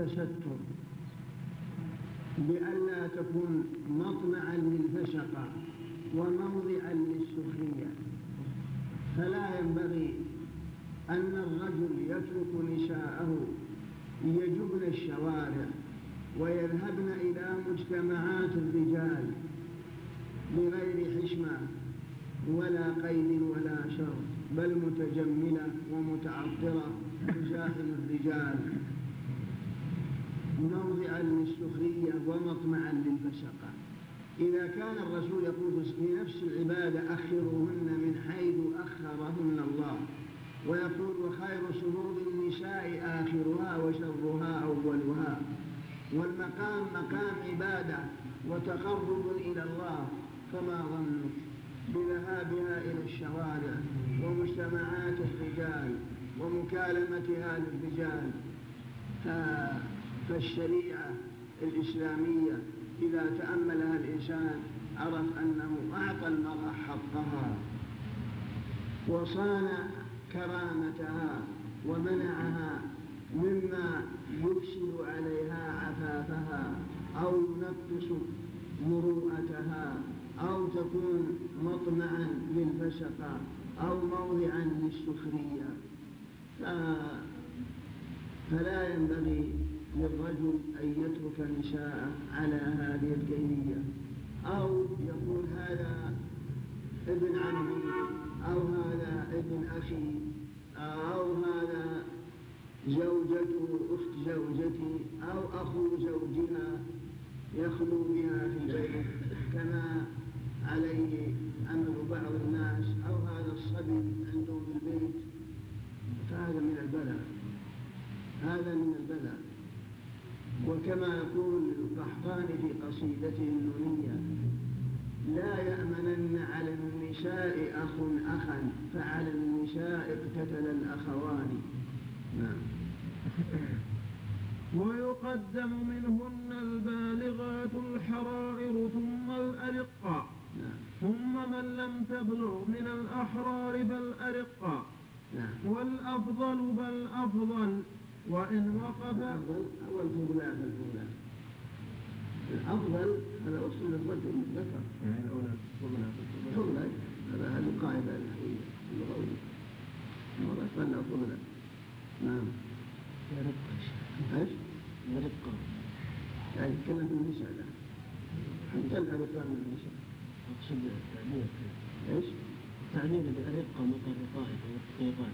التستر بألا تكون مطمعا للفشقة وموضعا للسخرية. فلا ينبغي أن الرجل يترك نساءه يجبن الشوارع ويذهبن إلى مجتمعات الرجال بغير حشمة ولا قيد ولا شر، بل متجملة ومتعطرة تزاحم الرجال موضعا للسخرية ومطمعا للفسقة. إذا كان الرسول يقول في نفس العبادة أخروهن من حيث أخرهن الله، ويقول وخير شروط النساء آخرها وشرها أولها، والمقام مقام عبادة وتقرب إلى الله، فما ظنك بذهابها إلى الشوارع ومجتمعات الرجال ومكالمتها للرجال؟ فالشريعة الإسلامية إذا تأملها الإنسان عرف أنه أعطى المرأة حقها وصان كرامتها ومنعها مما يفسد عليها عفافها أو ينقص مروءتها أو تكون مطمعا للفسقة أو موضعا للسخرية. فلا ينبغي للرجل أن يترك نساءه على هذه الكيفية، أو يقول هذا ابن عمي أو هذا ابن أخي أو هذا زوجته أخت زوجتي أو أخو زوجها يخلو بها في البيت كما عليه عمل بعض الناس، أو هذا الصبي عندهم في البيت. فهذا من البلاء، هذا من البلاء. وكما يقول القحطاني في قصيدته النونية: لا يأمنن على النساء أخ أخا فعلى النساء اقتتل الأخوان. نعم. ويقدم منهن البالغات الحرائر ثم الأرقاء، ثم من لم تبلغ من الأحرار فالأرقاء، والأفضل بل أفضل وإن وقف أول فضلان الأفضل هذا أصل الرجل الذكر، يعني فضلا هذا القاعدة النحوية اللغوية المرأة فلا فضلا. نعم. ايش؟ الرقة يعني يتكلم في النساء الآن، حتى الأرقاء من النساء. أقصد التعبير. ايش؟ التعبير بالأرقة مطلقات ومطلقات.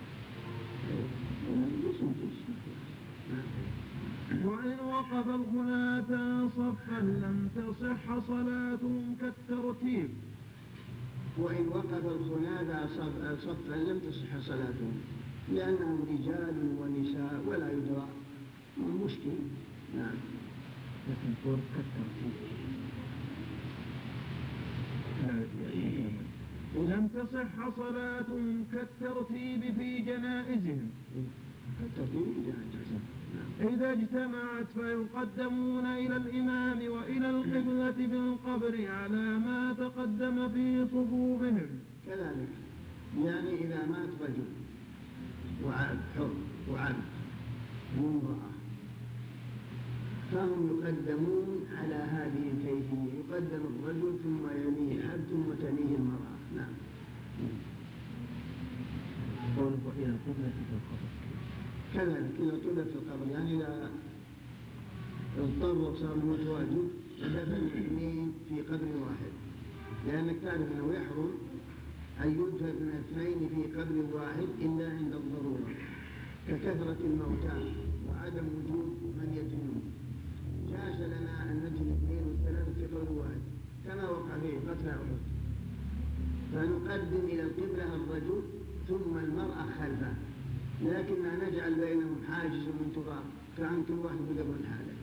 وإن وقف الخناثى صفا لم تصح صلاتهم كالترتيب. وإن وقف الخناثى صفا لم تصح صلاتهم، لأنهم رجال ونساء ولا يدرى مشكل. نعم. لكن فور كالترتيب لم تصح صلاتهم كالترتيب في جنائزهم. إذا اجتمعت فيقدمون إلى الإمام وإلى القبلة بالقبر على ما تقدم في صفوفهم. كذلك يعني إذا مات رجل وعبد حر وعبد وامرأة فهم يقدمون على هذه الكيفية، يقدم الرجل ثم يليه العبد ثم تليه المرأة. نعم. قوله إلى القبلة في القبر كذلك إلى القبلة في القبر، يعني إذا اضطر وصار الموت واجب دفن الاثنين في قبر واحد، لأنك تعرف أنه يحرم أن يدفن اثنين في قبر واحد إلا عند الضرورة، ككثرة الموتى وعدم وجود من يدفنون. جاز لنا أن نجد اثنين والثلاثة في قبر واحد كما وقع في قتل أحد، فنقدم إلى القبلة الرجل ثم المرأة خلفه، لكننا نجعل بينهم حاجز من تراب كأن كل واحد بقبر حاله.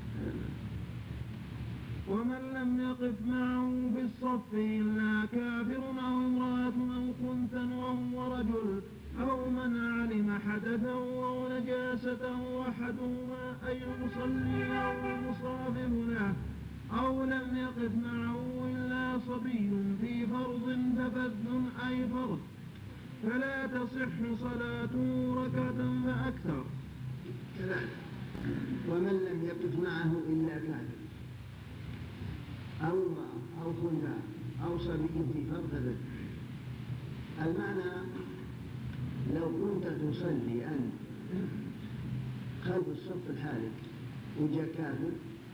ومن لم يقف معه بالصف إلا كافر أو امرأة أو خنثى وهو رجل، أو من علم حدثا أو نجاسة أحدهما أن يصلي أو يصافح له، أو لم يقف معه إلا صبي في فرض ففذ أي فرض، فلا تصح صلاته ركعة فأكثر. كذلك ومن لم يقف معه إلا كافر أو امرأة أو خنثى أو صبي في فرق ذلك. المعنى لو كنت تصلي أنت خلف الصف الحالك وجاء كافر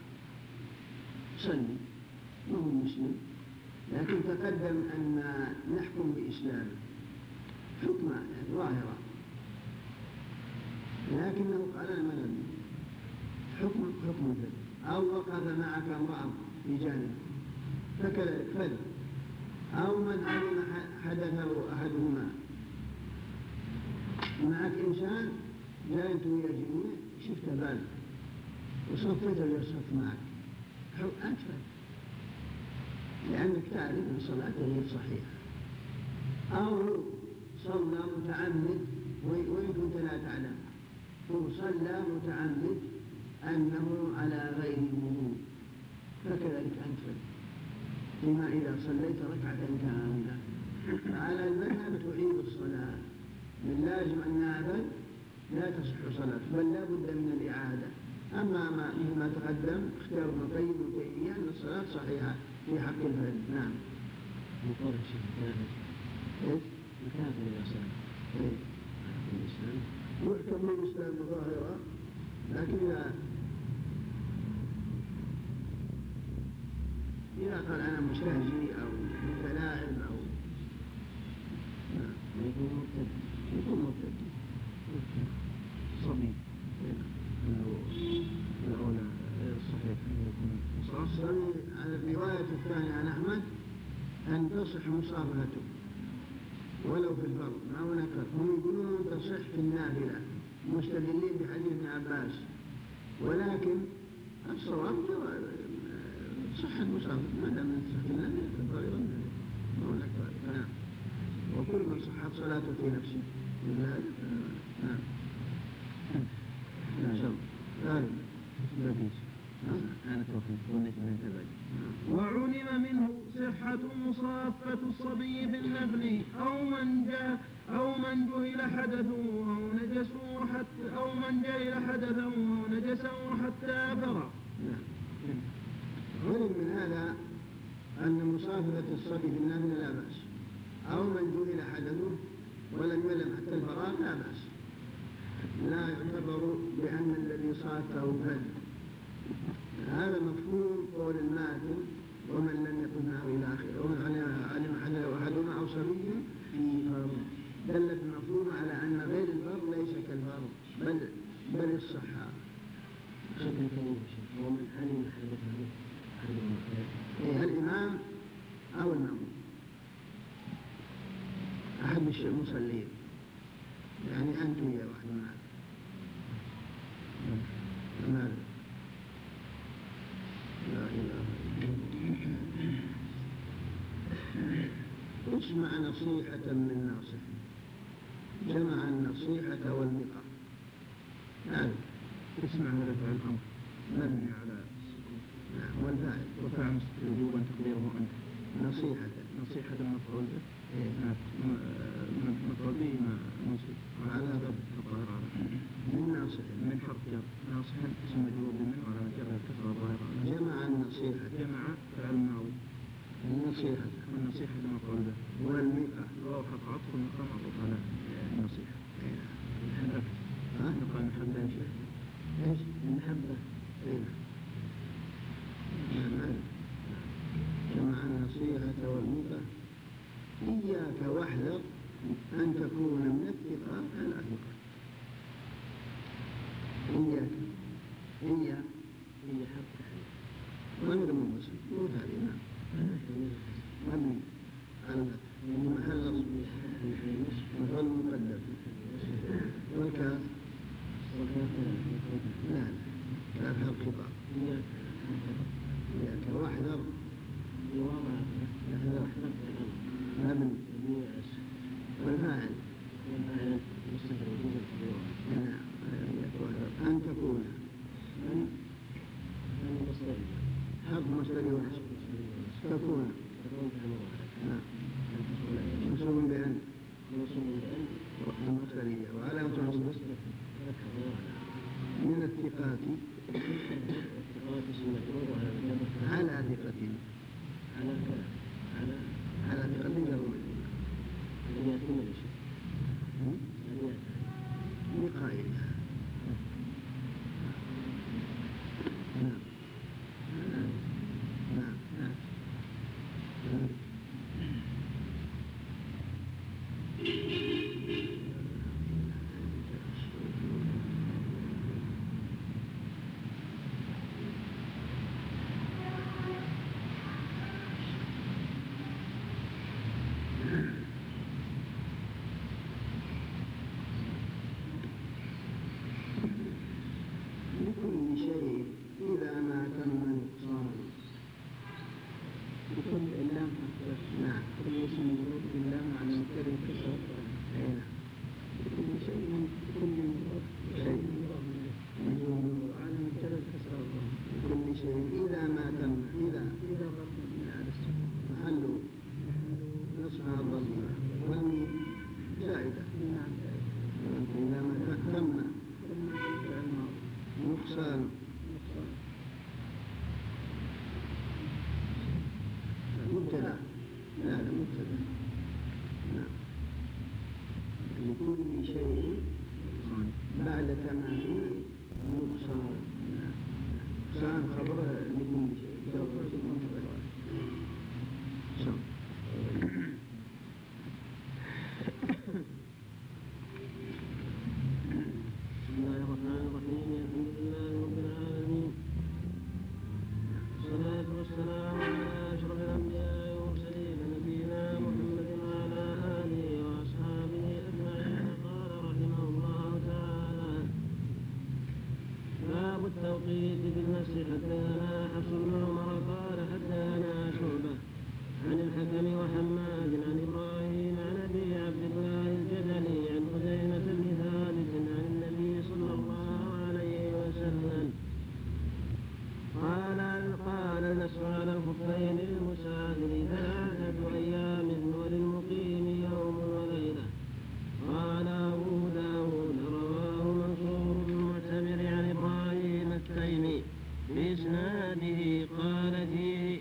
صلي وهو مسلم، لكن تقدم أن نحكم بإسلامه حكم ظاهرة، لكنه قال أنا ما نبي حكم ذلك. أو وقف معك امرأة في جانب فكذلك فذ، أو من علم حدثه أحدهما، معك إنسان جاء أنت ويا جميع شفت بال وصفيت اليصف معك أنت فذ، لأنك تعرف أن صلاته غير صحيحة. أو صلى متعمد وإن كنت لا تعلم، هو صلى متعمد أنه على غير وضوء فكذلك أنت فذ، لما إذا صليت ركعة كاملة. فعلى المذهب تعيد الصلاة، من لازم أنها بل لا تصح صلاة، بل لا بد من الإعادة. أما ما تقدم اختيار ابن القيم وتيمية أن الصلاة صحيحة في حق الفرد. نعم. مقارنة شيء مكافر. إيش؟ مكافر الإسلام. إيه. الإسلام. يحكم بالإسلام ظاهرة، لكن إذا قال أنا مستهزئ أو متلاعب أو يكون مرتد صبي. إنه الأولى الصحيح أن يكون الصحيح على الرواية الثانية عن أحمد أن تصح مصافحته ولو في الفرض. ما هو نكر، هم يقولون تصح في النافلة مستدلين بحديث ابن عباس، ولكن الصواب صح المصافحة ما دام تصح في النافلة في الفريضة ما هو نكر. نعم. وكل من صحت صلاته في نفسه من ذلك. نعم. وعلم منه صحة مصافة الصبي في النفل أو من جهل حدثه أو نجسه حتى فرغ. علم من هذا أن مصافة الصبي في النفل لا بأس، أو من جهل حدثه ولم يلم حتى الفراغ لا بأس، لا يعتبر بأن الذي صافه فذ. هذا مفهوم قول الماتن ومن لم يكن معه إلى آخره، ومن علم أحدهما أو صبي في فرض، دلت المفهوم على أن غير الفرض ليس كالفرض بل الصحة. ومن علم حدثه الإمام أو المأموم أحد المصلين، يعني أنتم يا واحد مال لا إله إلا الله. اسمع نصيحة من ناصح، جمع النصيحة والنقى. نعم. اسمع هذا فعل الأمر مبني على نعم والفاعل وفعل وجوبا تقديره أنت. نصيحة المفعول به. مفعول به منصوب على الظاهر من ناصح من حرف جر ناصحا اسم مجرور منه على جر الكسر الظاهر. جمع النصيحة فعل ماضي والنصيحة مفعول به والنقى واو حرف عطف والنقى معطوف على النصيحة. نقى المحبة يا شيخ. ايش؟ المحبة. جمع النصيحة والنقى. إياك واحذر أن تكون من الثقات الأثقة. إياك هي حرف غير منبسط مو تعليم مبني على محل مفعول مقدم والكاف لا كاف الخطاب. إياك واحذر مبني والفاعل أن تكون حرف مصدري ونصب تكون منصوب بأن المصدرية وعلامة نصبه من الثقات لكل شيء إذا ما تم نقصان. بكل اللام نعم. كل اسم مجرور باللام على مقدار الكسر. نعم. بكل شيء بكل شيء مجرور على مقدار الكسر. لكل شيء إذا ما تم إذا ضرب من على السكون محل نصبها الضمير والميم زائدة. نعم. إذا ما تم ثم الفعل الماضي نقصان مبتدأ. لا مبتدأ. نعم. لكل شيء بعد تمامه نقصان. نقصان خبر لكل شيء. شو. بسم الله الرحمن الرحيم. الحمد لله رب العالمين، والصلاة والسلام على أشرف الأنبياء والمرسلين نبينا محمد وعلى آله وأصحابه أجمعين. قال رحمه الله تعالى: باب التوقيت بالنسر. حدثنا حفص بن عمر قال حدثنا شعبة عن الحكم وحماد عن إبراهيم عن أبي عبد الله الجدلي عن خزيمة بن ثابت عن النبي صلى الله عليه وسلم قال النسر على الخفين للمسافر 3 أيام وللمقيم يوم وليلة. قال أبو داود: رواه منصور بن المعتمر عن إبراهيم التيمي بإسناده قال فيه: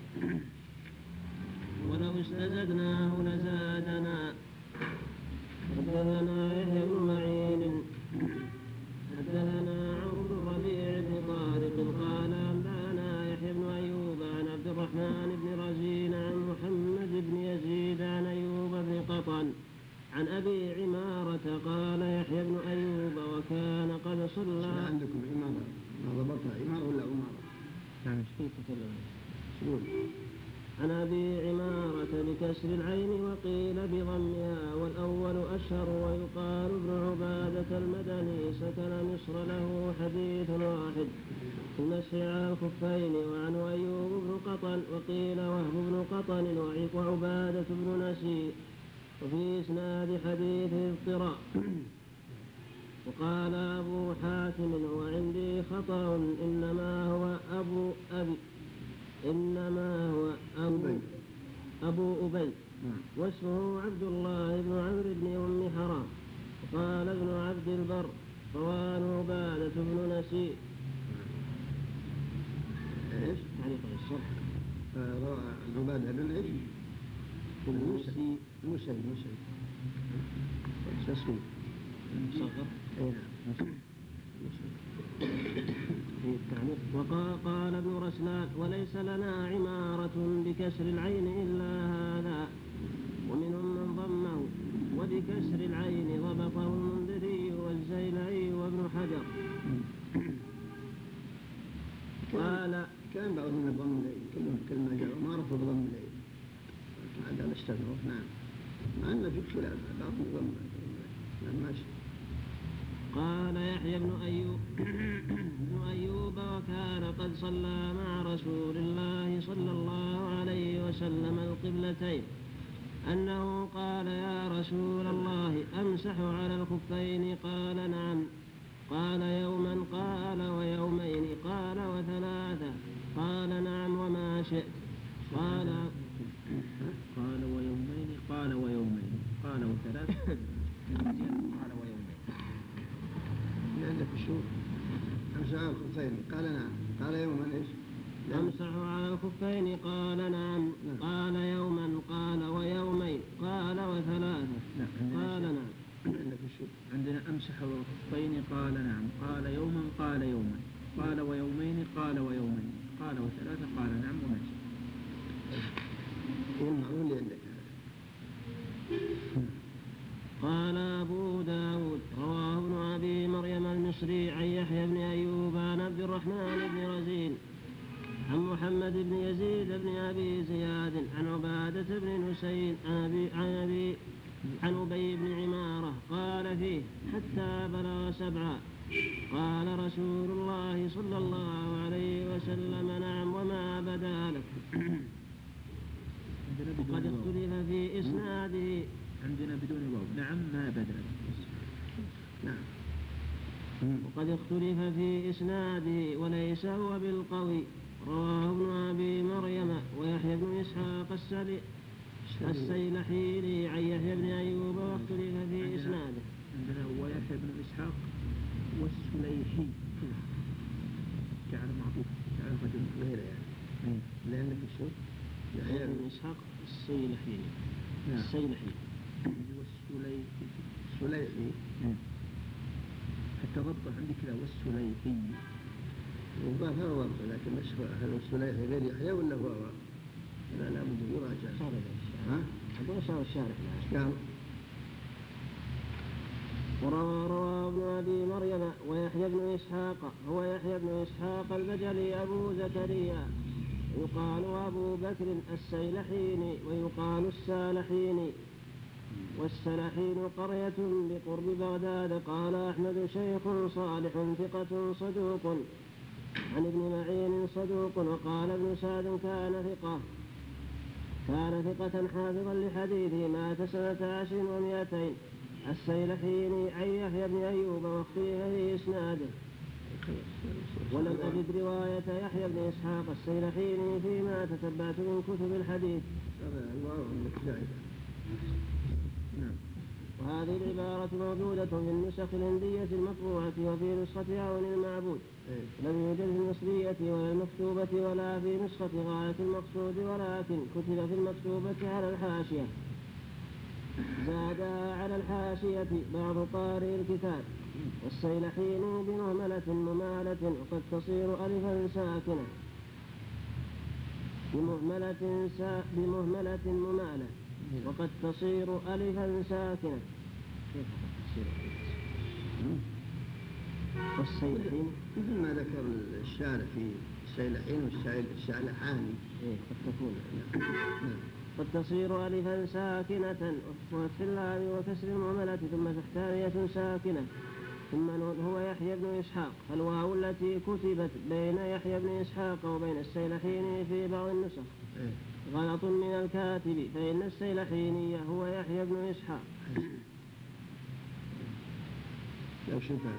ولو استزدناه لزادنا. حدثنا يحيى بن معين حدثنا عمرو بن ربيع بن طارق قال أنبأنا يحيى بن أيوب عن عبد الرحمن بن رزين عن محمد بن يزيد عن أيوب بن قطن عن أبي عمارة قال يحيى بن أيوب: وكان قد صلى. عندكم عمارة ما ضبطها عمارة ولا عمارة؟ نعم. شنو؟ عن أبي عمارة بكسر العين وقيل بضمها والأول أشهر. ويقال ابن عبادة المدني سكن مصر له حديث واحد في المسح على الخفين. وعنه أيوب بن قطن وقيل وهب بن قطن وعبادة بن نسي. وفي إسناد حديث اضطراب. وقال أبو حاتم: وعندي خطأ إنما هو أبو أبي واسمه عبد الله بن عمرو بن أم حرام. وقال ابن عبد البر: رواه عبادة بن نسي. ايش؟ تعليق الصرح. عبادة بن ايش؟ نسي مسي اسمه مصغر. اي نعم. وقال ابن رسلان: وليس لنا عمارة بكسر العين إلا هذا. ومنهم من ضمه وبكسر العين ضبطه المنذري والزيلعي وابن حجر. قال: كان بعضهم يضم العين كلمة جاء عمارة بضم العين هذا الاستغرب. نعم. مع أنه في خلاف بعضهم يضم العين. ماشي. قال يحيى بن أيوب: وكان قد صلى مع رسول الله صلى الله عليه وسلم القبلتين أنه قال: يا رسول الله أمسح على الخفين؟ قال: نعم. قال: يوما؟ قال: ويومين؟ قال: وثلاثة؟ قال: نعم. وما شئت. قال: ويومين؟ قال: ويومين؟ قال: وثلاثة؟ قال: ويومين. لأنك الشوف أمسح على الخفين قال: نعم. قال: يوما ايش؟ أمسح على الخفين؟ قال: نعم. قال: يوما؟ قال: ويومين؟ قال: وثلاثة؟ قال: نعم. لأنك الشوف عندنا أمسح على الخفين قال: نعم. قال: يوما؟ قال: يوما. قال: ويومين؟ قال: ويومين. قال: وثلاثة؟ قال: نعم. وما شئت. اللي عندك هذا. قال أبو داود رواه ابن أبي مريم المصري عن يحيى بن أيوب عن عبد الرحمن بن رزين عن محمد بن يزيد بن أبي زياد عن عبادة بن نسين عن أبي بن عمارة قال فيه حتى بلغ 7 قال رسول الله صلى الله عليه وسلم نعم وما بدا لك. وقد اختلف في إسناده. عندنا بدون واو نعم ما بدا لك. نعم. وقد اختلف في إسناده وليس هو بالقوي. رواه ابن أبي مريم ويحيى بن إسحاق السيلحيني عن يحيى بن أيوب واختلف في إسناده. عندنا ويحيى بن إسحاق والسليحي جعل معطوف جعل رجل غيره يعني. لأنك شو؟ يحيى بن إسحاق السيلحيني. السيلحي والسليحي. حتى ضبطه عندي كذا والسليحي. وضاف هو ضبط لكن مش هل السليحي غير يحيى ولا هو؟ لا بد يراجع. هذا صار الشارح قال وروى ابن أبي مريم ويحيى بن إسحاق هو يحيى بن إسحاق البجلي أبو زكريا يقال أبو بكر السيلحيني ويقال السالحيني والسلحين قرية بقرب بغداد. قال أحمد شيخ صالح ثقة صدوق عن ابن معين صدوق. وقال ابن سعد كان ثقة حافظا لحديثه مات سنة 10 و200. السيلحيني عن يحيى بن أيوب واختلف في إسناده ولم أجد رواية يحيى بن إسحاق السيلحيني فيما تتبعت من كتب الحديث. وهذه العبارة موجودة في النسخ الهندية المطبوعة وفي نسخة عون المعبود. لم يوجد في المصرية ولا المكتوبة ولا في نسخة غاية المقصود ولكن كتب في المكتوبة على الحاشية. زادها على الحاشية بعض قارئ الكتاب. والسيلحين بمهملة ممالة وقد تصير ألفا ساكنة بمهملة ممالة وقد تصير ألفا ساكنة. كيف تصير والسيلحين مثل ما ذكر الشارع في السيلحين والسالحاني قد تكون قد تصير ألفا ساكنة وفتح اللام وكسر المهملة ثم ثانية ساكنة ثم هو يحيى بن إسحاق. فالواو التي كتبت بين يحيى بن إسحاق وبين السيلحيني في بعض النسخ غلط من الكاتب فإن السيلحيني هو يحيى بن إسحاق. لو شفها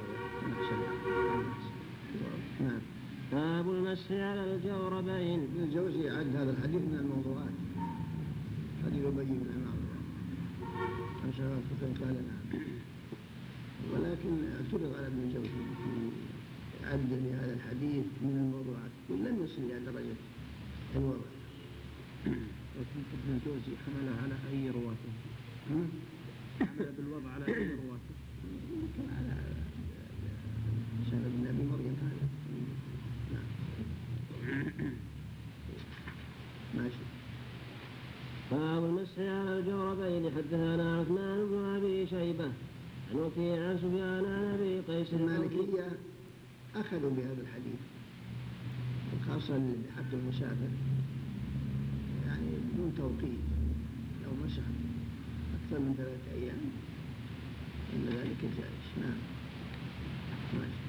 نعم. باب المسح على الجوربين. ابن الجوزي عد هذا الحديث من الموضوعات. حديث أبي بن عمارة عن شباب فتن قال نعم. ولكن اعترض على ابن الجوزي في عد هذا الحديث من الموضوعات ولم يصل إلى درجة الوضع. لكن ابن الجوزي حمل على أي رواته؟ حمل بالوضع على أي رواته؟ يمكن على شباب ابن أبي مريم هذا. ماشي. باب المسح على الجوربين. حدثنا عثمان بن أبي شيبة عن وكيع عن سفيان عن أبي قيس. المالكية أخذوا بهذا الحديث خاصة لحد المسافر يعني بدون توقيت لو مسح أكثر من 3 أيام إن ذلك جائز. نعم. ماشي.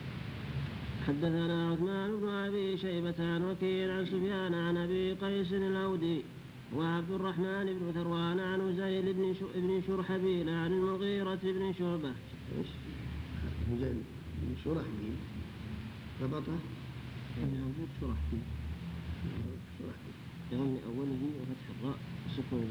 حدثنا عثمان بن أبي شيبة عن وكيع عن سفيان عن أبي قيس الأودي وعبد الرحمن بن ثروان عن زيد بن شرحبيل عن المغيرة بن شعبة. زيد بن شرحبيل ربطه موجود شرحبيل يغني أوله وفتح الراء سكون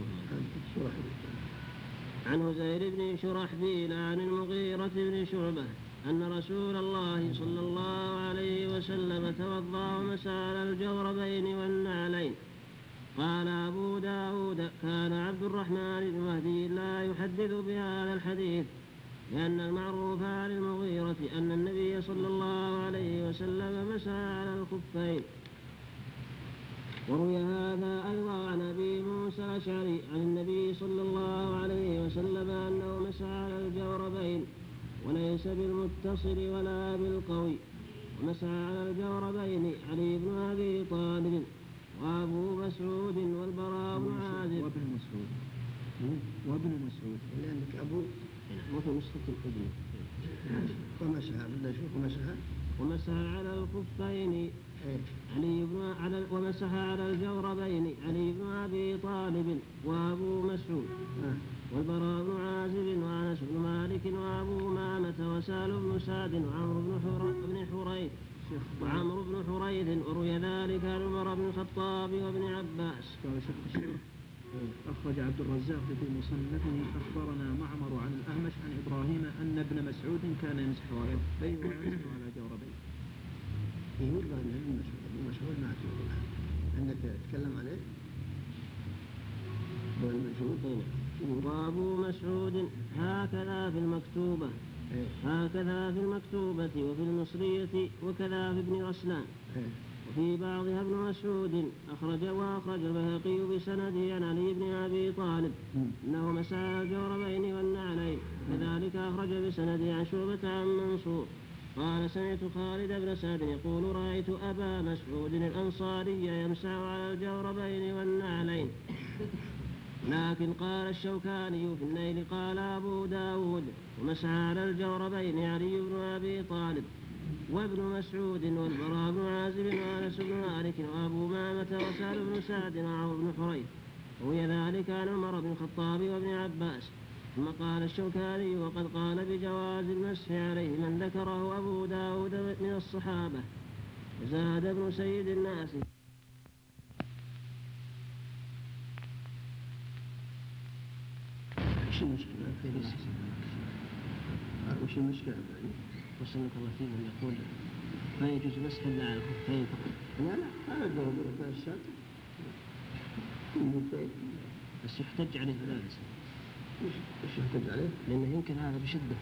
عن زيد بن شرحبيل عن المغيرة بن شعبة أن رسول الله صلى الله عليه وسلم توضأ ومسح على الجوربين والنعلين. قال أبو داود كان عبد الرحمن بن مهدي لا يحدث بهذا الحديث لأن المعروف عن المغيرة أن النبي صلى الله عليه وسلم مسح على الخفين. وروي هذا أيضا عن أبي موسى الأشعري عن النبي صلى الله عليه وسلم أنه مسح على الجوربين وليس بالمتصل ولا بالقوي، ومسح على الجوربين علي بن أبي طالب وأبو مسعود والبراء بن عازب وابن مسعود اللي عندك أبو وفي نسخة الابن. ومسح بدنا نشوف ومسح على الخفين إيه. ومسح على الجوربين علي بن أبي طالب وأبو مسعود والبراء بن عازب وأنس بن مالك وأبو أمامة وسهل بن سعد وعمرو بن حريث وروي ذلك عن عمر بن الخطاب وابن عباس. قال شيخ الشيخ أخرج عبد الرزاق في مصنفه أخبرنا معمر عن الأعمش عن إبراهيم أن ابن مسعود كان يمسح على الخفين ويمسح على جوربين. يقول ابن مسعود ما تقول عندك تتكلم عليه ابن مسعود وأبو مسعود هكذا في المكتوبة وفي المصرية وكذا في ابن غسلان. وفي بعضها ابن مسعود وأخرج البيهقي بسنده عن علي بن أبي طالب أنه مسح على الجوربين والنعلين، كذلك أخرج بسنده عن شعبة عن منصور قال سمعت خالد بن سعد يقول رأيت أبا مسعود الأنصاري يمسح على الجوربين والنعلين. لكن قال الشوكاني في النيل قال أبو داود ومسح على الجوربين علي بن أبي طالب وابن مسعود والبراء بن عازب وأنس بن مالك وأبو أمامة وسهل بن سعد وعمرو بن حريث. روي ذلك عن عمر بن الخطاب وابن عباس. ثم قال الشوكاني وقد قال بجواز المسح عليه من ذكره أبو داود من الصحابة. زاد ابن سيد الناس وش المشكلة في وش المشكلة يعني؟ وسلمك الله فيه من يقول ما يجوز مسح إلا على الخفين فقط. لا هذا الجواب في الشاطئ بس يحتج عليه لا بس. وش يحتج عليه؟ لأنه يمكن هذا بشدة.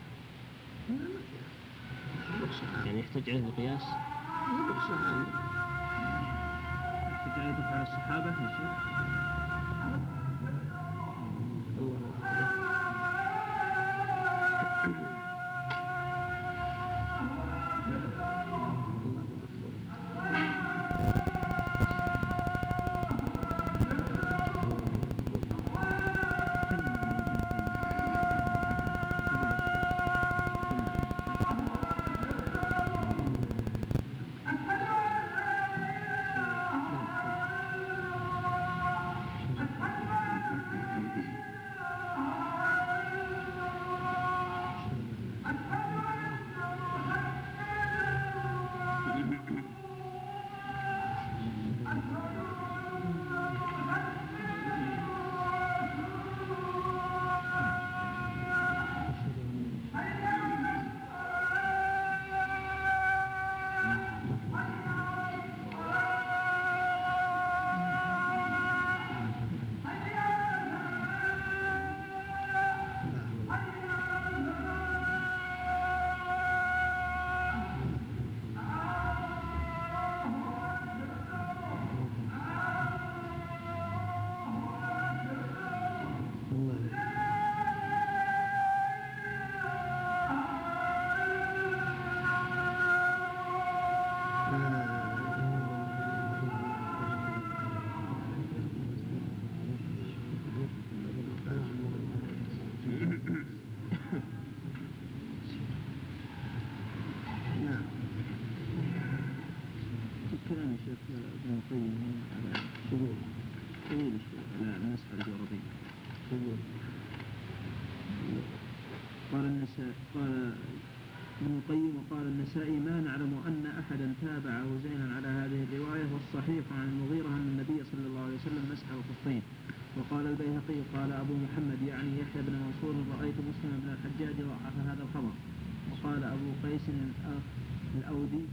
يعني يحتج عليه بالقياس. يحتج عليه دفع على الصحابة يا شيخ. كلام الشيخ ابن القيم على شذوذ طويل على مسح الجوربين. قال ابن القيم وقال النسائي ما نعلم أن أحدا تابع زينا على هذه الرواية، والصحيح عن المغيرة أن النبي صلى الله عليه وسلم مسح الخفين. وقال البيهقي قال أبو محمد يعني يحيى بن منصور رأيت مسلم بن الحجاج ضعف هذا الخبر. وقال أبو قيس الأودي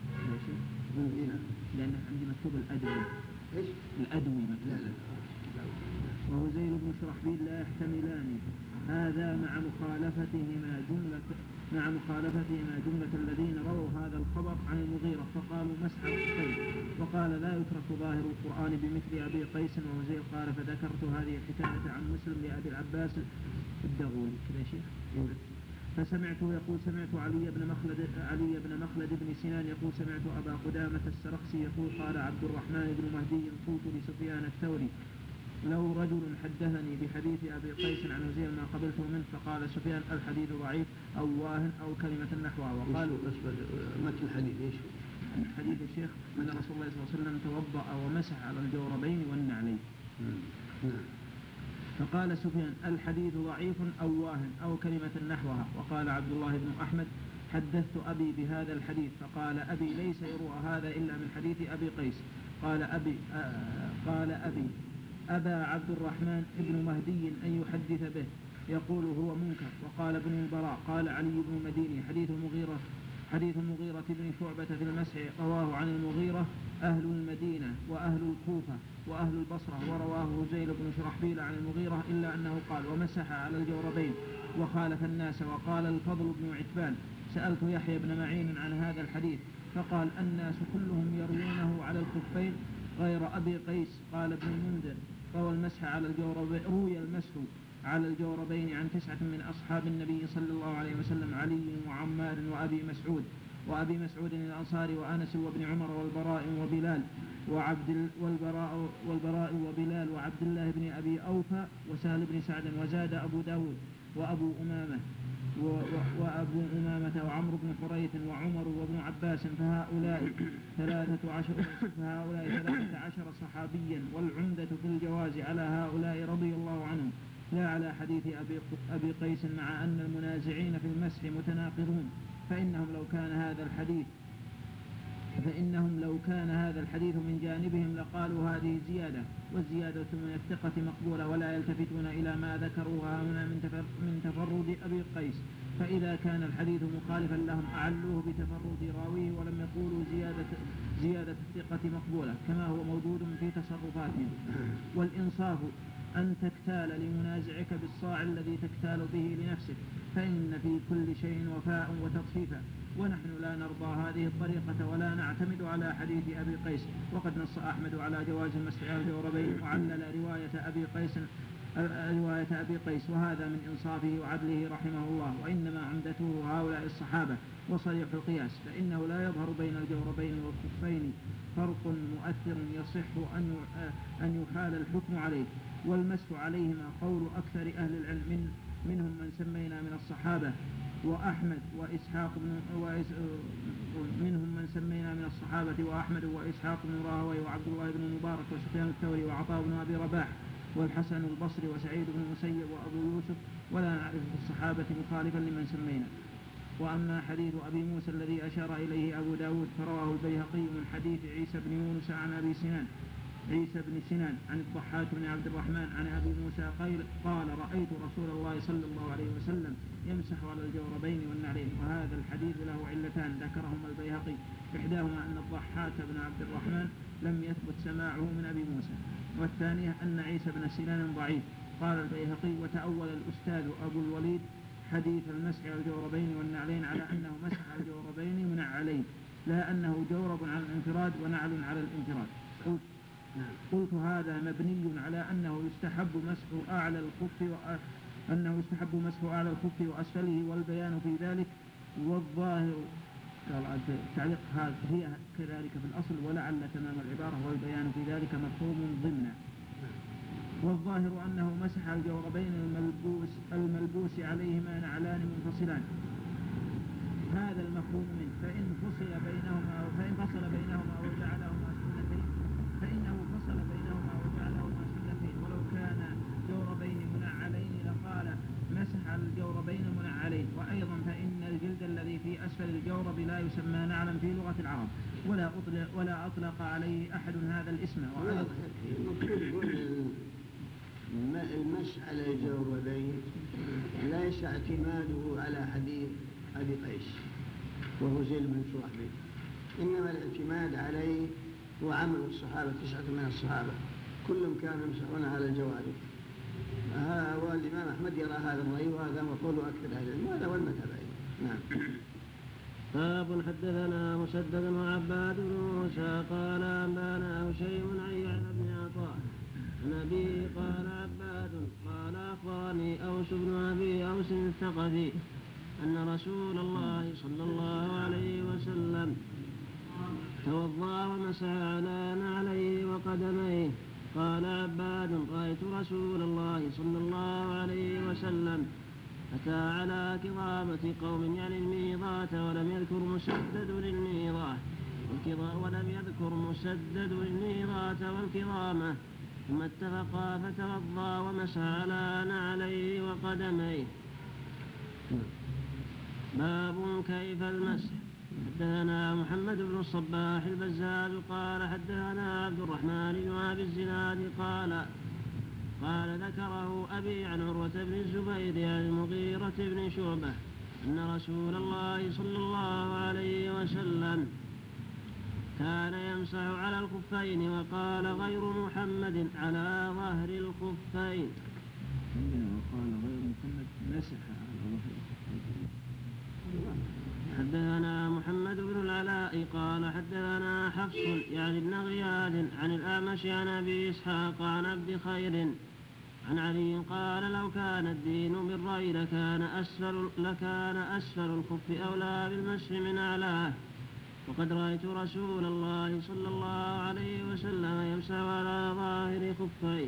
لأن عندي مكتوب الأدوي. إيش؟ الأدوي مكتوب. وهزيل بن شرحبيل لا يحتملان هذا مع مخالفتهما مع مخالفتهما جملة الذين رووا هذا الخبر عن المغيرة فقالوا مسح الخفين. وقال لا يترك ظاهر القرآن بمثل أبي قيس ووزير. قال فذكرت هذه الحكاية عن مسلم لأبي العباس الدغولي كذا شيخ. فسمعته يقول سمعت علي بن مخلد بن سنان يقول سمعت أبا قدامة السرخسي يقول قال عبد الرحمن بن مهدي قلت لسفيان الثوري لو رجل حدثني بحديث أبي قيس عن وزير ما قبلته منه. فقال سفيان الحديث ضعيف أو واهن أو كلمة نحوها. وقال متن الحديث ايش؟ حديث الشيخ أن رسول الله صلى الله عليه وسلم توضأ ومسح على الجوربين والنعلين. فقال سفيان الحديث ضعيف أو واهن أو كلمة نحوها. وقال عبد الله بن أحمد حدثت أبي بهذا الحديث فقال أبي ليس يروى هذا إلا من حديث أبي قيس. قال أبي أبى عبد الرحمن بن مهدي أن يحدث به يقول هو منكر. وقال ابن البراء قال علي بن مديني حديث المغيرة بن شعبة في المسح رواه عن المغيرة أهل المدينة وأهل الكوفة وأهل البصرة ورواه هزيل بن شرحبيل عن المغيرة إلا أنه قال ومسح على الجوربين وخالف الناس. وقال الفضل بن عتبان سألت يحيى بن معين عن هذا الحديث فقال الناس كلهم يروونه على الخفين غير أبي قيس. قال ابن المنذر روي المسح على الجوربين عن 9 من أصحاب النبي صلى الله عليه وسلم علي وعمار وأبي مسعود الأنصاري وأنس وابن عمر والبراء وبلال وعبد الله بن أبي أوفى وسهل بن سعد. وزاد أبو داود وأبو أمامة وعمرو بن حريث وعمر وابن عباس فهؤلاء 13 صحابيا. والعمدة في الجواز على هؤلاء رضي الله عنهم لا على حديث أبي قيس مع أن المنازعين في المسح متناقضون فإنهم لو كان هذا الحديث من جانبهم لقالوا هذه زيادة والزيادة من الثقة مقبولة ولا يلتفتون إلى ما ذكروها هنا من تفرد أبي قيس. فإذا كان الحديث مخالفا لهم أعلوه بتفرد راويه ولم يقولوا زيادة الثقة مقبولة كما هو موجود في تصرفاتهم. والإنصاف أن تكتال لمنازعك بالصاع الذي تكتال به لنفسك فإن في كل شيء وفاء وتطفيفا. ونحن لا نرضى هذه الطريقة ولا نعتمد على حديث أبي قيس. وقد نص أحمد على جواز المسح على الجوربين وعلل رواية أبي قيس وهذا من إنصافه وعدله رحمه الله. وإنما عمدته هؤلاء الصحابة وصريح القياس فإنه لا يظهر بين الجوربين والخفين فرق مؤثر يصح أن يحال الحكم عليه. والمسح عليهما قول أكثر أهل العلم منهم من سمينا من الصحابة وأحمد وإسحاق منهم من سمينا من الصحابة وأحمد وإسحاق بن راهوي وعبد الله بن مبارك وسفيان الثوري وعطاء بن أبي رباح والحسن البصري وسعيد بن المسيب وأبو يوسف ولا نعرف في الصحابة مخالفا لمن سمينا. وأما حديث أبي موسى الذي أشار إليه أبو داود فرواه البيهقي من حديث عيسى بن يونس عن أبي عيسى بن سنان عن الضحاك بن عبد الرحمن عن أبي موسى قال رأيت رسول الله صلى الله عليه وسلم يمسح على الجوربين والنعلين. وهذا الحديث له علتان ذكرهما البيهقي إحداهما أن الضحاك بن عبد الرحمن لم يثبت سماعه من أبي موسى والثانية أن عيسى بن سنان ضعيف. قال البيهقي وتأول الأستاذ أبو الوليد حديث المسح على الجوربين والنعلين على أنه مسح على الجوربين منعلين لا أنه جورب على الانفراد ونعل على الانفراد. قلت هذا مبني على أنه يستحب مسح أعلى الخف وأسفله والبيان في ذلك. والظاهر تعليق هذا هي كذلك في الأصل ولعل تمام العبارة والبيان في ذلك مفهوم ضمنا. والظاهر أنه مسح الجوربين الملبوس عليهما نعلان منفصلان هذا المفهوم منه. فإن فصل بينهما وجعلهما سنتين فإنه فصل بينهما وجعلهما سنتين. ولو كان جوربين منعلين لقال مسح الجوربين منعلين. وأيضا فإن الجلد الذي في أسفل الجورب لا يسمى نعلا في لغة العرب ولا أطلق عليه أحد هذا الاسم. المسح على الجوربين ليس اعتماده على حديث أبي قيس وهو زيد بن شرحبيل إنما الاعتماد عليه هو عمل الصحابة 9 من الصحابة كلهم كانوا يمسحون على الجوارب. والإمام أحمد يرى هذا الرأي وهذا هو قول أكثر أهل العلم وهذا هو المذهب. نعم. باب حدثنا مسدد وعباد بن موسى قال أنبانا شيء عن يحيى بن عطاء عن أبي قال عباد قال أخبرني أوس بن أبي أوس الثقفي أن رسول الله صلى الله عليه وسلم توضأ ومسح على نعليه وقدميه. قال عباد رأيت رسول الله صلى الله عليه وسلم أتى على كظامة قوم يعني الميضات ولم يذكر مسدد الميضات والكظامة ثم اتفقا فتوضأ ومسح على نعليه وقدميه. باب كيف المسح. حدثنا محمد بن الصباح البزاز قال حدثنا عبد الرحمن بن أبي الزناد قال ذكره أبي عن عروة بن الزبير عن المغيرة بن شعبة أن رسول الله صلى الله عليه وسلم كان يمسح على الخفين وقال غير محمد على ظهر الخفين. وقال غير محمد مسح على ظهر الخفين. حدثنا محمد بن العلاء قال حدثنا حفص يعني ابن غياث عن الأعمش عن أبي إسحاق عن عبد خير عن علي قال لو كان الدين بالرأي لكان أسفل الخف أولى بالمسح من أعلاه وقد رأيت رسول الله صلى الله عليه وسلم يمسح على ظاهر خفيه.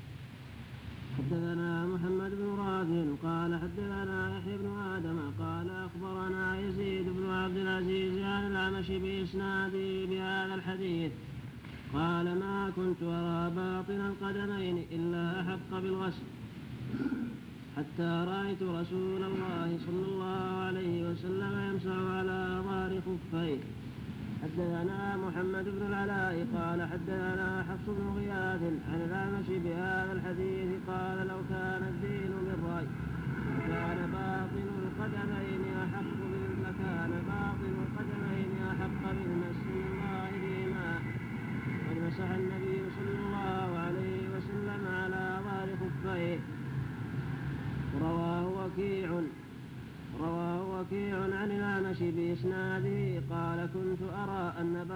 حدثنا محمد بن رافع قال حدثنا يحيى بن آدم قال أخبرنا يزيد بن عبد العزيز عن الأعمش بإسناده بهذا الحديث قال ما كنت أرى باطن القدمين إلا أحق بالغسل حتى رأيت رسول الله صلى الله عليه وسلم يمسح على ظهر خفيه. حدثنا محمد بن العلاء قال حدثنا حفص بن غياث عن الأعمش بهذا الحديث قال لو كان الدين بالرأي لكان باطن القدمين أحق بالمس من ظاهرهما. قد مسح النبي صلى الله عليه وسلم على ظهر خفيه. رواه وكيع عن الأعمش بإسناده قال كنت أرى أن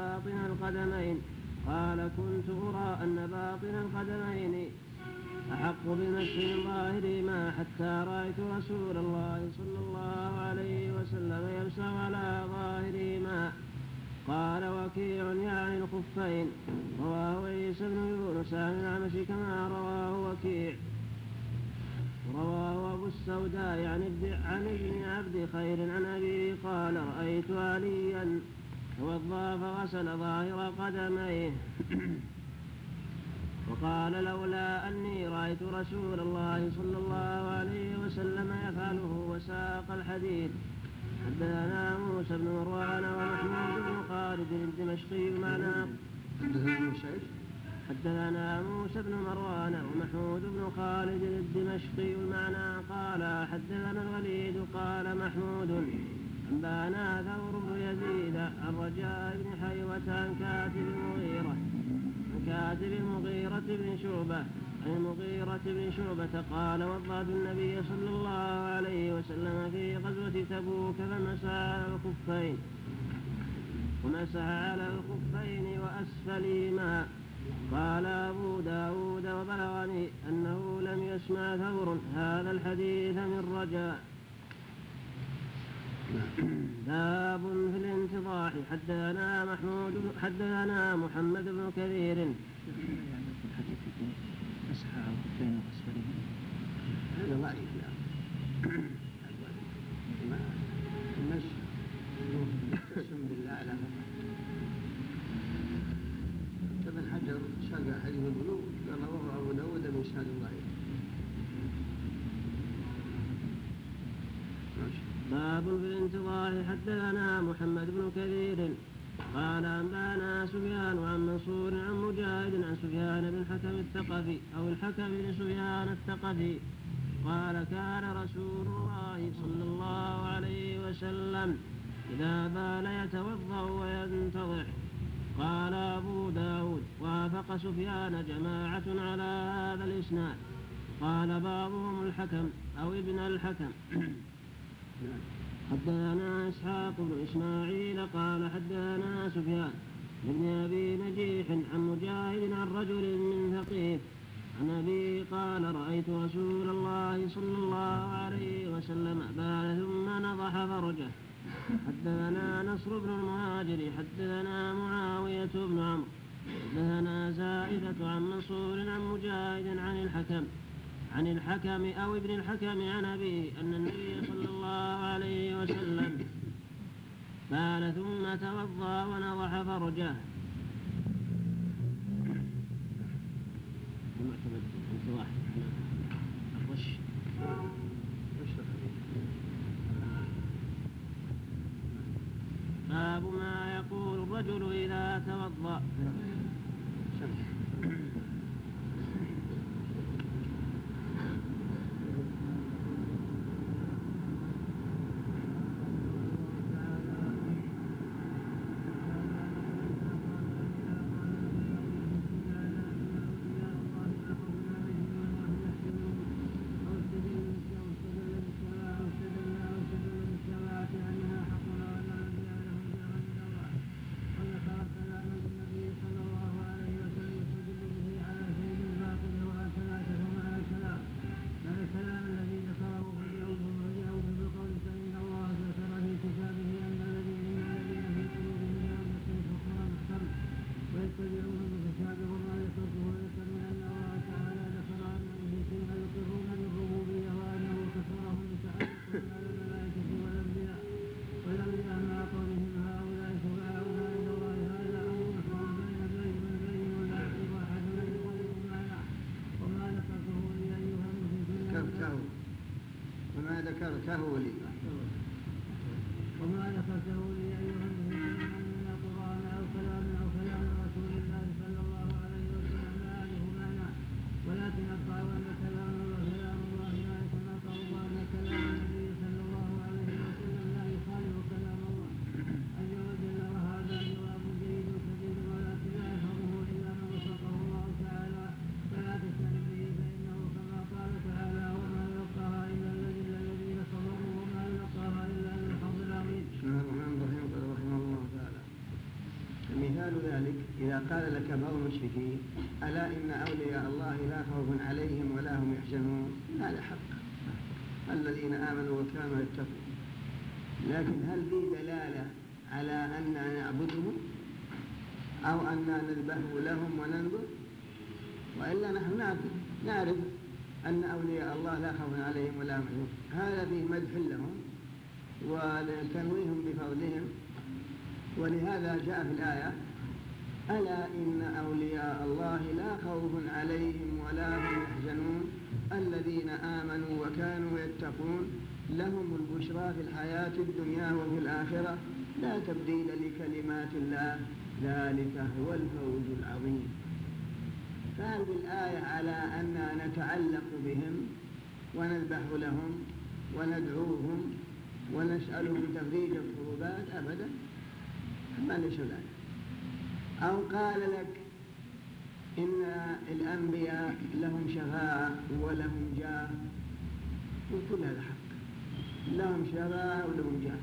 باطن القدمين أحق بالمسح من ظاهرهما حتى رأيت رسول الله صلى الله عليه وسلم يمسح على ظاهرهما. قال وكيع يعني الخفين. رواه عيسى بن يونس عن الأعمش كما رواه وكيع. رواه أبو السوداء عن ابن عبد خير عن أبيه قال رأيت عليا توضأ فغسل ظاهر قدميه وقال لولا أني رأيت رسول الله صلى الله عليه وسلم يفعله وساق الحديث. حدثنا موسى بن مروان ومحمود بن خالد الدمشقي معناه. حدثنا موسى بن مروان ومحمود بن خالد الدمشقي المعنى قال حدثنا الوليد قال محمود أنبانا ثور بن يزيد عن رجاء بن حيوة عن كاتب المغيرة بن شعبة عن المغيرة بن شعبة قال وضعت النبي صلى الله عليه وسلم في غزوة تبوك ومسح على الخفين وأسفلهما. قال أبو داود وبلغني أنه لم يسمع ثور هذا الحديث من رجاء. باب في الانتضاح. حدثنا محمد بن كثير. هذا ضعيف لا المسح بسم الله على ابن حجر ساق حديث البلوغ قال رواه أبو داود من إسناد ضعيف. باب في الانتظار. حدثنا محمد بن كثير قال أنبانا سفيان عن منصور عن مجاهد عن سفيان بن الحكم الثقفي أو الحكم بن سفيان الثقفي قال كان رسول الله صلى الله عليه وسلم إذا بال يتوضأ وينتضح. قال أبو داود وافق سفيان جماعة على هذا الإسناد. قال بعضهم الحكم أو ابن الحكم. حدثنا إسحاق بن إسماعيل قال حدثنا سفيان بن أبي نجيح عن مجاهد عن رجل من ثقيف عن أبي قال رأيت رسول الله صلى الله عليه وسلم بال ثم نضح فرجه. حدثنا نصر بن المهاجر حدثنا معاوية بن عمرو حدثنا زائدة عن منصور عن مجاهد عن الحكم أو ابن الحكم عن أبيه أن النبي صلى الله عليه وسلم بال ثم توضأ ونضح فرجه. المعتمد انتضاح الرش. باب ما يقول الرجل إذا توضأ. وما ذكرته لي وما ذكرته لي أيها المسلمون من القرآن أو كلام رسول الله صلى الله عليه وسلم لا أعرف معناه، ولكن أبقى أن كلام الله لا يتناقض، وأن كلام النبي صلى الله عليه وسلم لا يخالف كلام الله عز وجل، وهذا جواب جيد سديد، ولكن لا يفهمه إلا من وفقه الله تعالى، فلا تستهن به فإنه كما قال تعالى وما يلقاها إلا الذين صبروا وما يلقاها إلا ذو الحظ العظيم. بسم الله الرحمن الرحيم. قال رحمه الله تعالى: مثال ذلك إذا قال لك بعض المشركين ألا إن أولياء الله لا خوف عليهم ولا هم يحزنون، هذا حق، الذين آمنوا وكانوا يتقون، لكن هل في دلالة على أننا نعبدهم أو أننا نذبح لهم وننظر؟ وإلا نحن نعرف أن أولياء الله لا خوف عليهم ولا هم يحزنون، هذا فيه مدح لهم وتنويهم بفضلهم، ولهذا جاء في الآية: ألا إن أولياء الله لا خوف عليهم ولا هم يحزنون الذين آمنوا وكانوا يتقون لهم البشرى في الحياة الدنيا وفي الآخرة لا تبديل لكلمات الله ذلك هو الفوز العظيم. فهذه الآية على أننا نتعلق بهم ونذبح لهم وندعوهم ونسألهم تفريج الكروبات؟ أبدا، ما ليس ذلك. أو قال لك إن الأنبياء لهم شفاعة ولهم جاه، وكل هذا حق، لهم شفاعة ولهم جاه،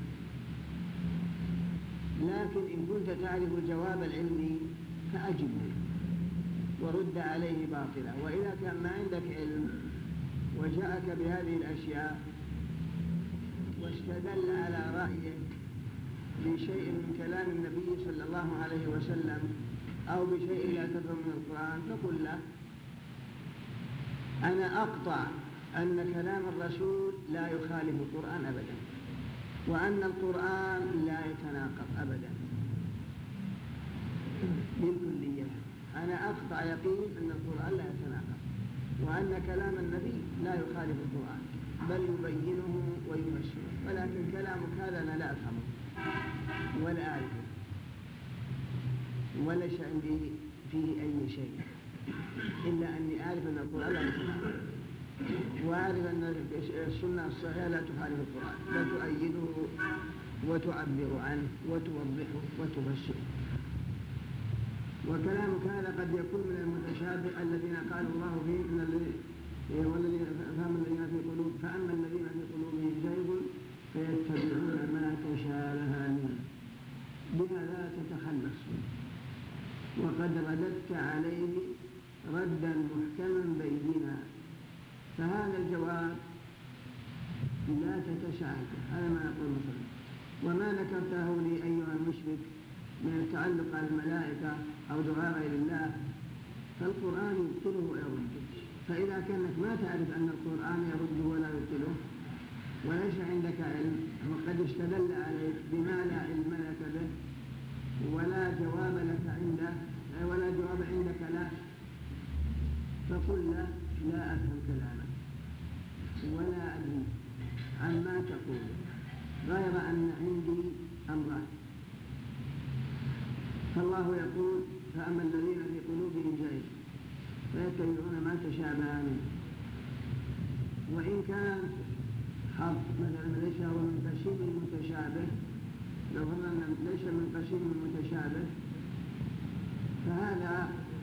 لكن إن كنت تعرف الجواب العلمي فأجبه ورد عليه باطلا، وإذا كان ما عندك علم وجاءك بهذه الأشياء واستدل على رأيك بشيء من كلام النبي صلى الله عليه وسلم أو بشيء لا تفهم من القرآن، فقل له: أنا أقطع أن كلام الرسول لا يخالف القرآن أبدا، وأن القرآن لا يتناقض أبدا بالكلية. أنا أقطع يقين أن القرآن لا يتناقض، وأن كلام النبي لا يخالف القرآن بل يبينه ويفسره، ولكن كلامك هذا أنا لا أفهمه ولا أعرفه وليس عندي فيه أي شيء إلا أني أعرف أن القرآن لا يتناقض، وأعرف أن السنة الصحيحة لا تخالف القرآن بل تؤيده وتعبر عنه وتوضحه وتفسره. وكلامك هذا قد يكون من المتشابه الذين قال الله فيه والذين فهم الذين في قلوب فأما الذين في قلوبهم زيغ فيتبعون فهذا الجواب لا تتشاءم، هذا ما يقول المصنف. وما ذكرته لي أيها المشرك من التعلق على الملائكة أو دعاء غير الله فالقرآن يبطله ويرده. فإذا كانك ما تعرف أن القرآن يرده ولا يبطله وليس عندك علم وقد استدل عليك بما لا علم لك به ولا جواب لك عنده ولا جواب عندك له، فقل له لا أفهم كلامك ولا أدري عما تقول، غير أن عندي أمران. فالله يقول فأما الذين في قلوبهم زيغ فيتبعون ما تشابه منه، وإن كان حرف مثلا ليس هو من قسيم المتشابه، لو هم ليس من قسيم المتشابه فهذا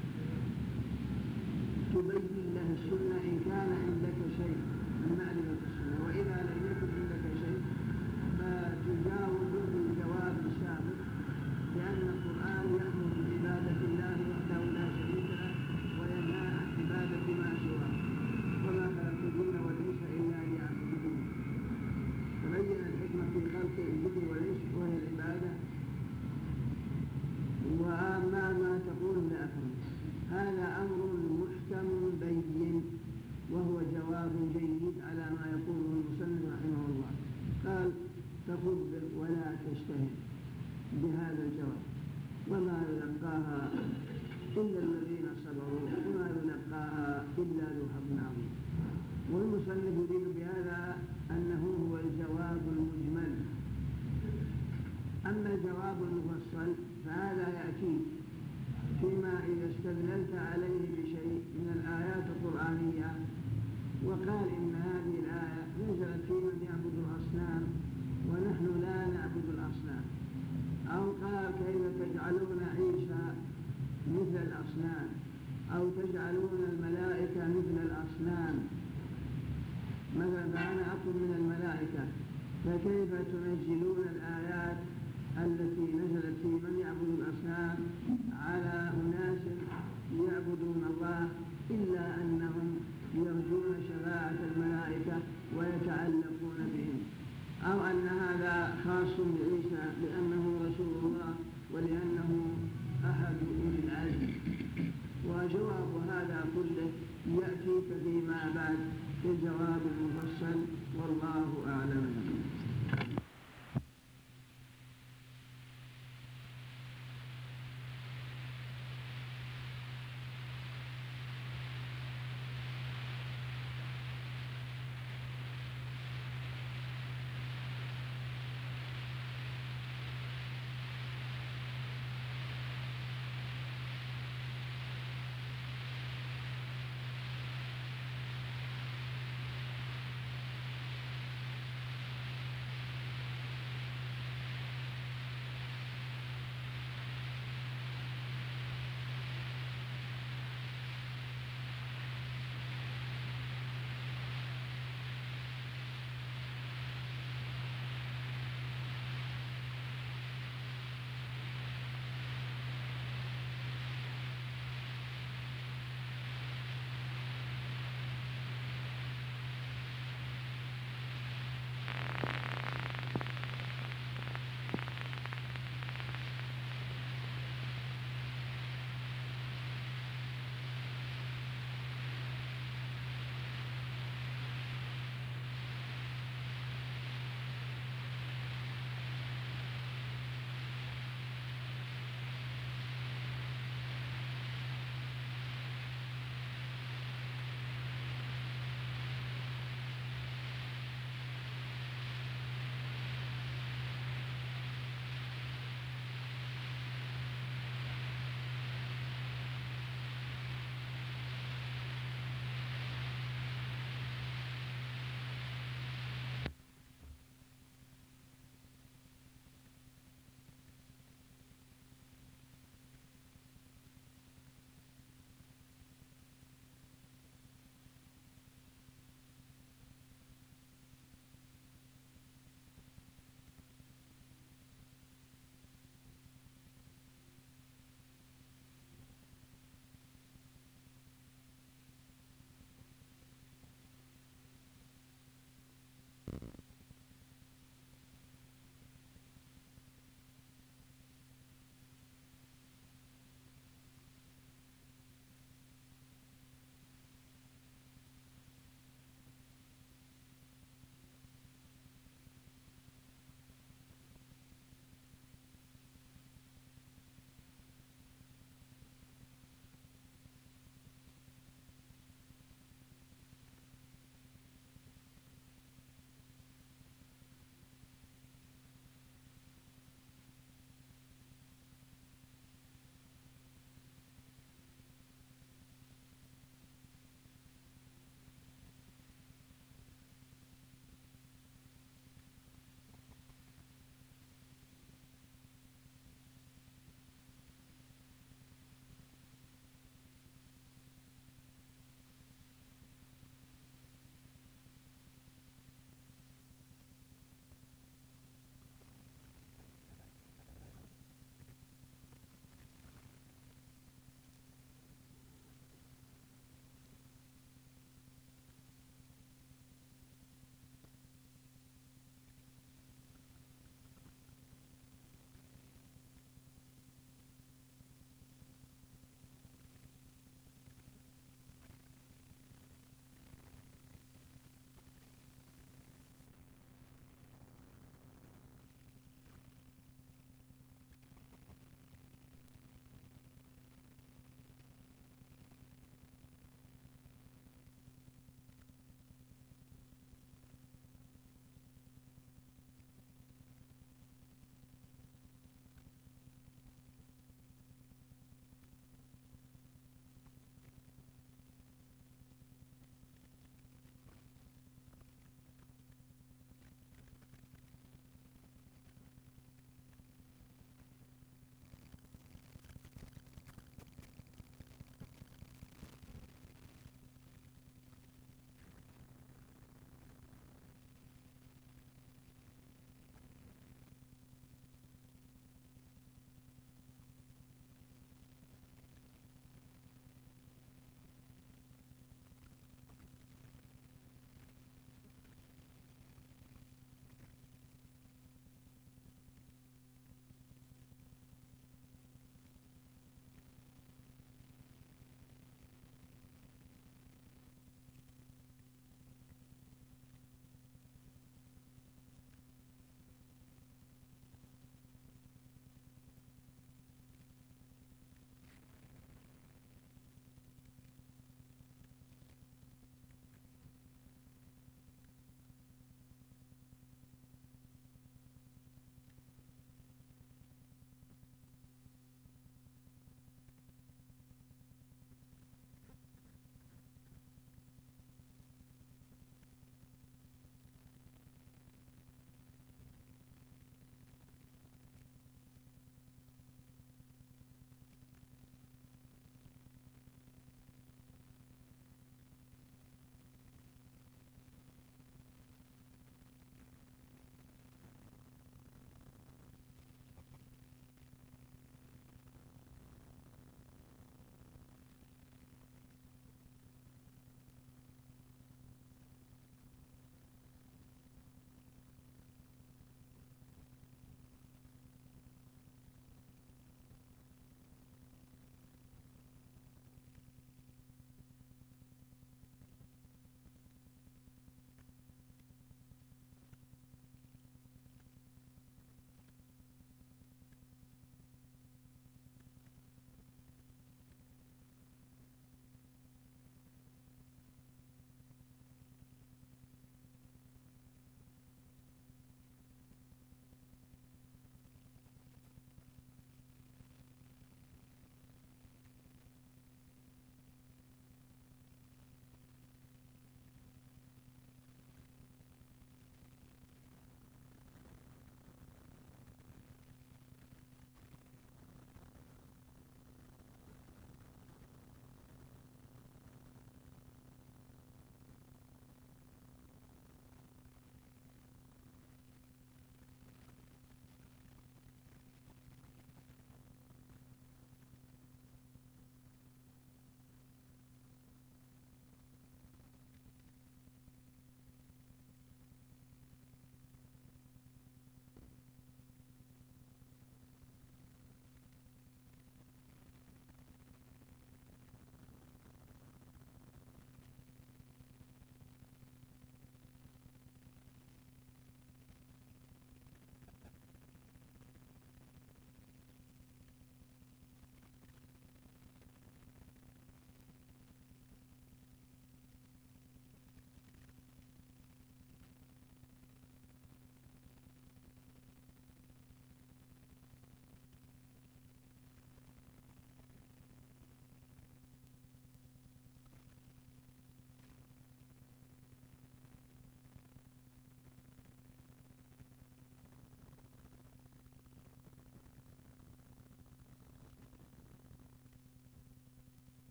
تبين له السنة إن كان عندك شيء من معرفة السنة، وإذا لم يكن عندك شيء فتجاوز بالجواب السابق لأن القرآن يأمر بعبادة الله وحده لا شريك له وينهى عن عبادة ما سواه، وما خلقت الجن والإنس إلا ليعبدون. تبين الحكمة في خلق الجن والإنس وهي العبادة. وأما ما تقول لا أفهم، هذا أمر محكم بين، وهو جواب جيد على ما يقوله المصنف رحمه الله. قال فخذ ولا تجتهد بهذا الجواب وما يلقاها إلا الذين صبروا وما يلقاها إلا ذو حظ عظيم. والمصنف يريد بهذا أنه هو الجواب المجمل. أما الجواب المفصل فهذا يأتي فيما إذا استدللت عليه بشيء من الآيات القرآنية وقال إن هذه الآية نزلت في من يعبد الأصنام ونحن لا نعبد الأصنام، أو قال كيف تجعلون عيسى مثل الأصنام، أو تجعلون الملائكة مثل الأصنام مثلا، فأنا أقول من الملائكة فكيف تنزلون الآيات التي نزلت في من يعبد الأصنام على أناس يعبدون الله إلا أنهم يرجون شفاعة الملائكة ويتعلقون بهم، أو أن هذا خاص بعيسى لأنه رسول الله ولأنه أحد أولي العزم. وجواب هذا كله يأتيك فيما بعد في الجواب المفصل، والله أعلم.